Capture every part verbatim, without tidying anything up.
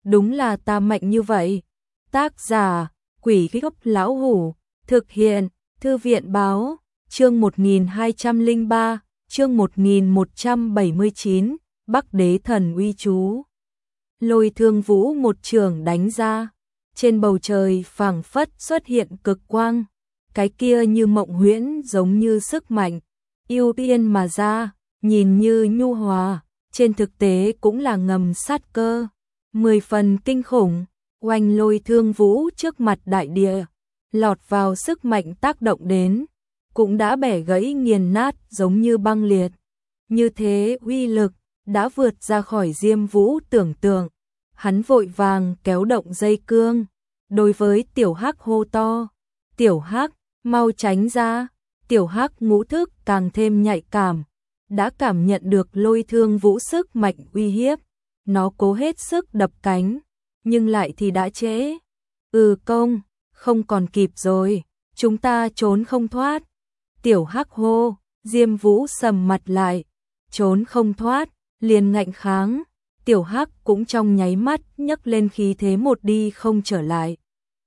đúng là ta mạnh như vậy. Tác giả, Quỷ Gốc Lão Hủ, thực hiện, Thư viện báo, chương một nghìn hai trăm lẻ ba, chương một nghìn một trăm bảy mươi chín, Bắc Đế Thần Uy Chú. Lôi Thương Vũ một trường đánh ra, trên bầu trời phảng phất xuất hiện cực quang, cái kia như mộng huyễn giống như sức mạnh, yêu tiên mà ra, nhìn như nhu hòa, trên thực tế cũng là ngầm sát cơ, mười phần kinh khủng, oanh Lôi Thương Vũ trước mặt đại địa, lọt vào sức mạnh tác động đến, cũng đã bẻ gãy nghiền nát giống như băng liệt. Như thế uy lực đã vượt ra khỏi Diêm Vũ tưởng tượng, hắn vội vàng kéo động dây cương, đối với Tiểu Hắc hô to, Tiểu Hắc, mau tránh ra, Tiểu Hắc ngũ thức càng thêm nhạy cảm, đã cảm nhận được Lôi Thương Vũ sức mạnh uy hiếp, nó cố hết sức đập cánh, nhưng lại thì đã trễ. Ừ công, không còn kịp rồi, chúng ta trốn không thoát. Tiểu Hắc hô, Diêm Vũ sầm mặt lại, trốn không thoát, liền ngạnh kháng, Tiểu Hắc cũng trong nháy mắt nhấc lên khí thế một đi không trở lại.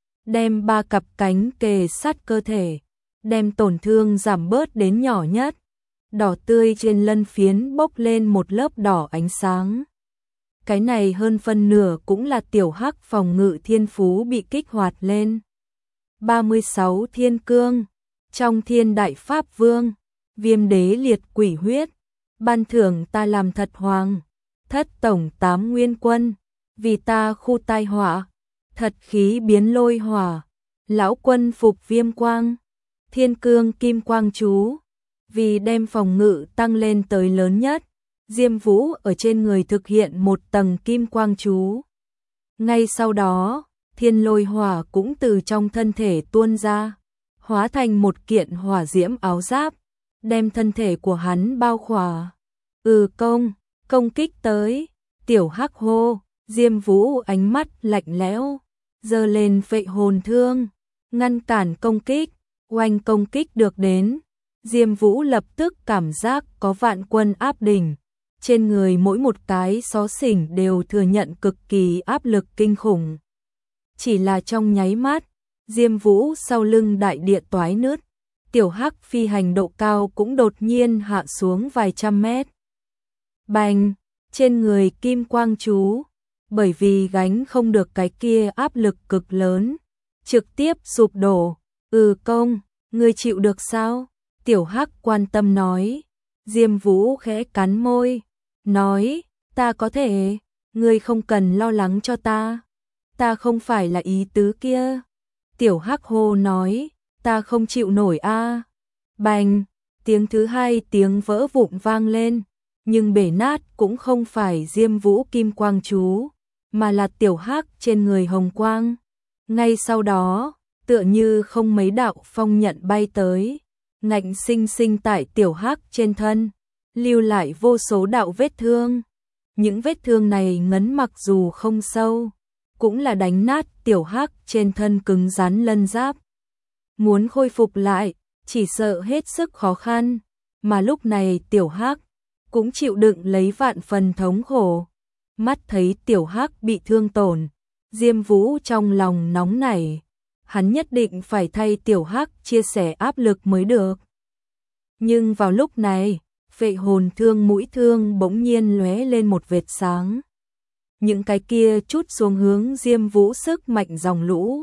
Đem ba cặp cánh kề sát cơ thể, đem tổn thương giảm bớt đến nhỏ nhất. Đỏ tươi trên lân phiến bốc lên một lớp đỏ ánh sáng. Cái này hơn phân nửa cũng là Tiểu Hắc phòng ngự thiên phú bị kích hoạt lên. ba mươi sáu thiên cương, trong thiên đại pháp vương, Viêm Đế liệt quỷ huyết, ban thưởng ta làm thật hoàng, thất tổng tám nguyên quân, vì ta khu tai họa, thật khí biến lôi hỏa, lão quân phục viêm quang, thiên cương kim quang chú, vì đem phòng ngự tăng lên tới lớn nhất, Diêm Vũ ở trên người thực hiện một tầng kim quang chú. Ngay sau đó, thiên lôi hỏa cũng từ trong thân thể tuôn ra, hóa thành một kiện hỏa diễm áo giáp, đem thân thể của hắn bao khỏa. Ừ công, công kích tới, Tiểu Hắc hô, Diêm Vũ ánh mắt lạnh lẽo, giơ lên phệ hồn thương, ngăn cản công kích, oanh công kích được đến. Diêm Vũ lập tức cảm giác có vạn quân áp đỉnh, trên người mỗi một cái xó xỉnh đều thừa nhận cực kỳ áp lực kinh khủng. Chỉ là trong nháy mắt, Diêm Vũ sau lưng đại địa toái nứt, Tiểu Hắc phi hành độ cao cũng đột nhiên hạ xuống vài trăm mét. Bành, trên người kim quang chú, bởi vì gánh không được cái kia áp lực cực lớn, trực tiếp sụp đổ. Ừ công, ngươi chịu được sao? Tiểu Hắc quan tâm nói. Diêm Vũ khẽ cắn môi, nói, ta có thể, ngươi không cần lo lắng cho ta. Ta không phải là ý tứ kia. Tiểu Hắc hô nói, ta không chịu nổi a. À. Bành, tiếng thứ hai tiếng vỡ vụn vang lên, nhưng bể nát cũng không phải Diêm Vũ kim quang chú, mà là Tiểu Hắc trên người hồng quang. Ngay sau đó, tựa như không mấy đạo phong nhận bay tới, ngạnh sinh sinh tại Tiểu Hắc trên thân, lưu lại vô số đạo vết thương. Những vết thương này ngấn mặc dù không sâu, cũng là đánh nát Tiểu Hắc trên thân cứng rắn lân giáp. Muốn khôi phục lại, chỉ sợ hết sức khó khăn, mà lúc này Tiểu Hắc cũng chịu đựng lấy vạn phần thống khổ. Mắt thấy Tiểu Hắc bị thương tổn, Diêm Vũ trong lòng nóng nảy, hắn nhất định phải thay Tiểu Hắc chia sẻ áp lực mới được. Nhưng vào lúc này, phệ hồn thương mũi thương bỗng nhiên lóe lên một vệt sáng. Những cái kia chút xuống hướng Diêm Vũ sức mạnh dòng lũ,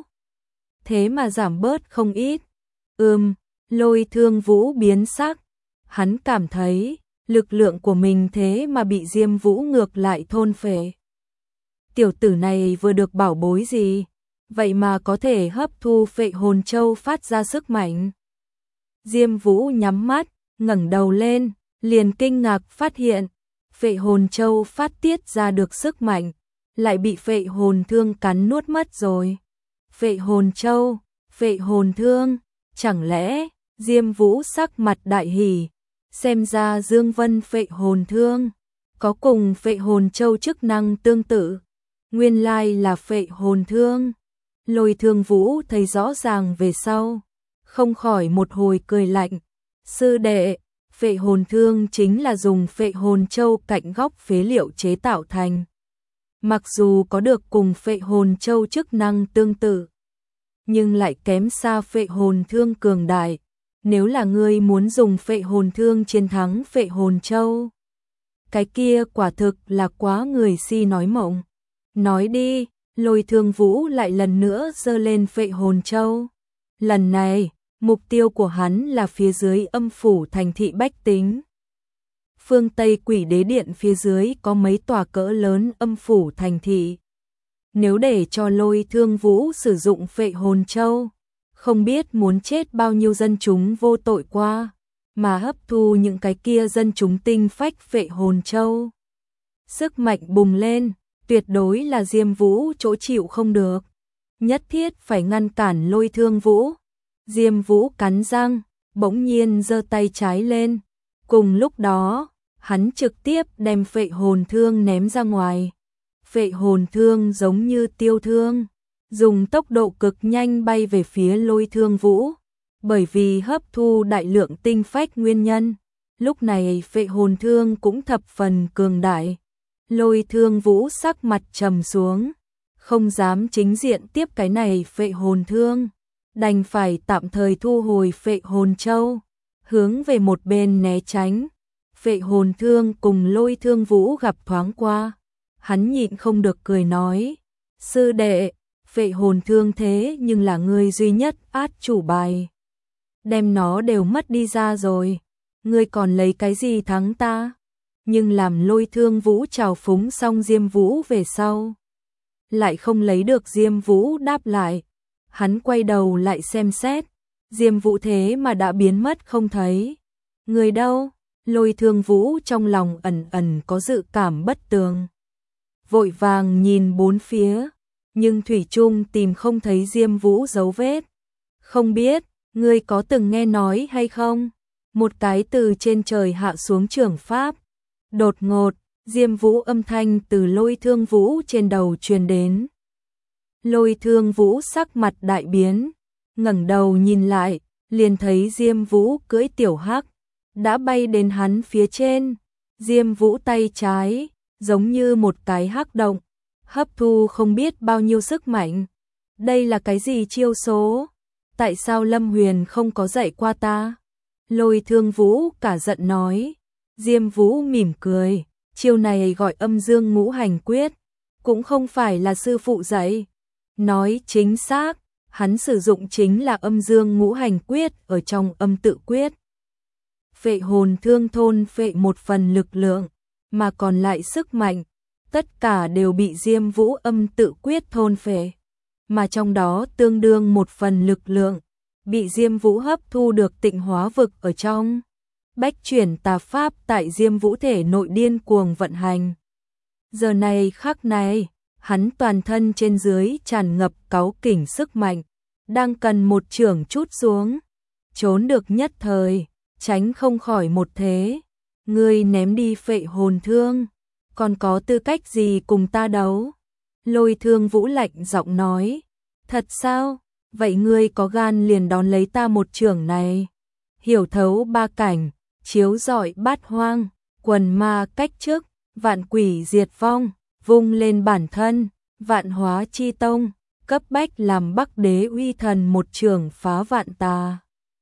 thế mà giảm bớt không ít. Ừm, Lôi Thương Vũ biến sắc, hắn cảm thấy lực lượng của mình thế mà bị Diêm Vũ ngược lại thôn phệ. Tiểu tử này vừa được bảo bối gì, vậy mà có thể hấp thu phệ hồn châu phát ra sức mạnh. Diêm Vũ nhắm mắt, ngẩng đầu lên, liền kinh ngạc phát hiện, phệ hồn châu phát tiết ra được sức mạnh, lại bị phệ hồn thương cắn nuốt mất rồi. Phệ hồn châu, phệ hồn thương, chẳng lẽ, Diêm Vũ sắc mặt đại hỉ, xem ra Dương Vân phệ hồn thương, có cùng phệ hồn châu chức năng tương tự, nguyên lai là phệ hồn thương. Lôi Thương Vũ thấy rõ ràng về sau, không khỏi một hồi cười lạnh, sư đệ, phệ hồn thương chính là dùng phệ hồn châu cạnh góc phế liệu chế tạo thành. mặc dù có được cùng phệ hồn châu chức năng tương tự, nhưng lại kém xa phệ hồn thương cường đại. Nếu là ngươi muốn dùng phệ hồn thương chiến thắng phệ hồn châu, cái kia quả thực là quá người si nói mộng. Nói đi, Lôi Thương Vũ lại lần nữa giơ lên phệ hồn châu. Lần này, mục tiêu của hắn là phía dưới âm phủ thành thị bách tính. Phương Tây Quỷ Đế Điện phía dưới có mấy tòa cỡ lớn âm phủ thành thị. Nếu để cho Lôi Thương Vũ sử dụng phệ hồn châu, không biết muốn chết bao nhiêu dân chúng vô tội qua, mà hấp thu những cái kia dân chúng tinh phách phệ hồn châu. Sức mạnh bùng lên, tuyệt đối là Diêm Vũ chỗ chịu không được. Nhất thiết phải ngăn cản Lôi Thương Vũ. Diêm Vũ cắn răng, bỗng nhiên giơ tay trái lên. Cùng lúc đó, hắn trực tiếp đem phệ hồn thương ném ra ngoài. Phệ hồn thương giống như tiêu thương, dùng tốc độ cực nhanh bay về phía Lôi Thương Vũ. Bởi vì hấp thu đại lượng tinh phách nguyên nhân, lúc này phệ hồn thương cũng thập phần cường đại. Lôi Thương Vũ sắc mặt trầm xuống, không dám chính diện tiếp cái này phệ hồn thương, đành phải tạm thời thu hồi phệ hồn châu, hướng về một bên né tránh. Phệ hồn thương cùng Lôi Thương Vũ gặp thoáng qua, hắn nhịn không được cười nói: "Sư đệ, phệ hồn thương thế nhưng là ngươi duy nhất át chủ bài. Đem nó đều mất đi ra rồi, ngươi còn lấy cái gì thắng ta?" Nhưng làm Lôi Thương Vũ trào phúng xong Diêm Vũ về sau, lại không lấy được Diêm Vũ đáp lại. Hắn quay đầu lại xem xét, Diêm Vũ thế mà đã biến mất không thấy. Người đâu? Lôi Thương Vũ trong lòng ẩn ẩn có dự cảm bất tường. Vội vàng nhìn bốn phía, nhưng thủy chung tìm không thấy Diêm Vũ dấu vết. Không biết, ngươi có từng nghe nói hay không? Một cái từ trên trời hạ xuống trưởng pháp. Đột ngột, Diêm Vũ âm thanh từ Lôi Thương Vũ trên đầu truyền đến. Lôi Thương Vũ sắc mặt đại biến, ngẩng đầu nhìn lại, liền thấy Diêm Vũ cưỡi tiểu hắc, đã bay đến hắn phía trên. Diêm Vũ tay trái, giống như một cái hắc động, hấp thu không biết bao nhiêu sức mạnh. Đây là cái gì chiêu số? Tại sao Lâm Huyền không có dạy qua ta? Lôi Thương Vũ cả giận nói. Diêm Vũ mỉm cười, chiêu này gọi âm dương ngũ hành quyết, cũng không phải là sư phụ dạy. Nói chính xác, hắn sử dụng chính là âm dương ngũ hành quyết ở trong âm tự quyết. Phệ hồn thương thôn phệ một phần lực lượng, mà còn lại sức mạnh, tất cả đều bị Diêm Vũ âm tự quyết thôn phệ, mà trong đó tương đương một phần lực lượng, bị Diêm Vũ hấp thu được tịnh hóa vực ở trong. Bách chuyển tà pháp tại Diêm Vũ thể nội điên cuồng vận hành. Giờ này khắc này, hắn toàn thân trên dưới tràn ngập cáu kỉnh sức mạnh, đang cần một chưởng chút xuống, trốn được nhất thời, tránh không khỏi một thế. Ngươi ném đi phệ hồn thương, còn có tư cách gì cùng ta đấu? Lôi Thương Vũ lạnh giọng nói. Thật sao? Vậy ngươi có gan liền đón lấy ta một chưởng này? Hiểu thấu ba cảnh, chiếu rọi bát hoang, quần ma cách chức, vạn quỷ diệt vong, vung lên bản thân, vạn hóa chi tông, cấp bách làm Bắc Đế uy thần một trường phá vạn tà.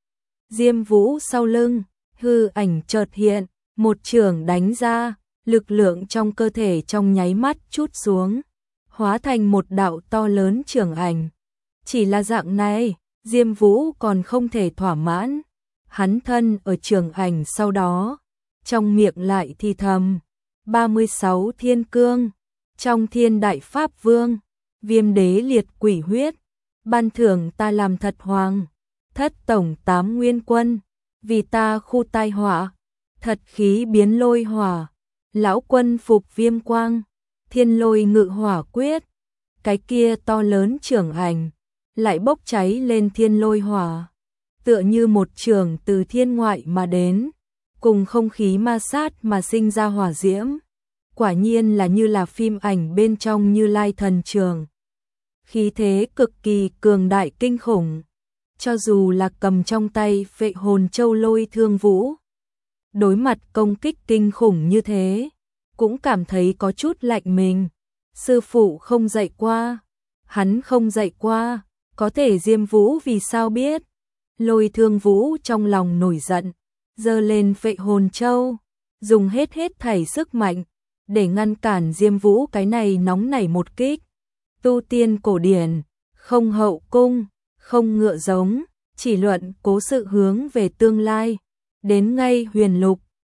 Diêm Vũ sau lưng, hư ảnh chợt hiện, một trường đánh ra, lực lượng trong cơ thể trong nháy mắt chút xuống, hóa thành một đạo to lớn trường ảnh. Chỉ là dạng này, Diêm Vũ còn không thể thỏa mãn. Hắn thân ở trường ảnh sau đó, trong miệng lại thì thầm, ba mươi sáu thiên cương, trong thiên đại pháp vương, viêm đế liệt quỷ huyết, ban thưởng ta làm thật hoàng, thất tổng tám nguyên quân, vì ta khu tai họa, thật khí biến lôi hỏa, lão quân phục viêm quang, thiên lôi ngự hỏa quyết. Cái kia to lớn trường ảnh lại bốc cháy lên thiên lôi hỏa, tựa như một trường từ thiên ngoại mà đến, cùng không khí ma sát mà sinh ra hỏa diễm. Quả nhiên là như là phim ảnh bên trong Như Lai thần trường. Khí thế cực kỳ cường đại kinh khủng, cho dù là cầm trong tay phệ hồn châu Lôi Thương Vũ, đối mặt công kích kinh khủng như thế, cũng cảm thấy có chút lạnh mình. Sư phụ không dạy qua, hắn không dạy qua, có thể Diêm Vũ vì sao biết? Lôi Thương Vũ trong lòng nổi giận, giơ lên Phệ Hồn Châu, dùng hết hết thảy sức mạnh để ngăn cản Diêm Vũ cái này nóng nảy một kích. Tu tiên cổ điển, không hậu cung, không ngựa giống, chỉ luận cố sự hướng về tương lai. Đến ngay Huyền Lục,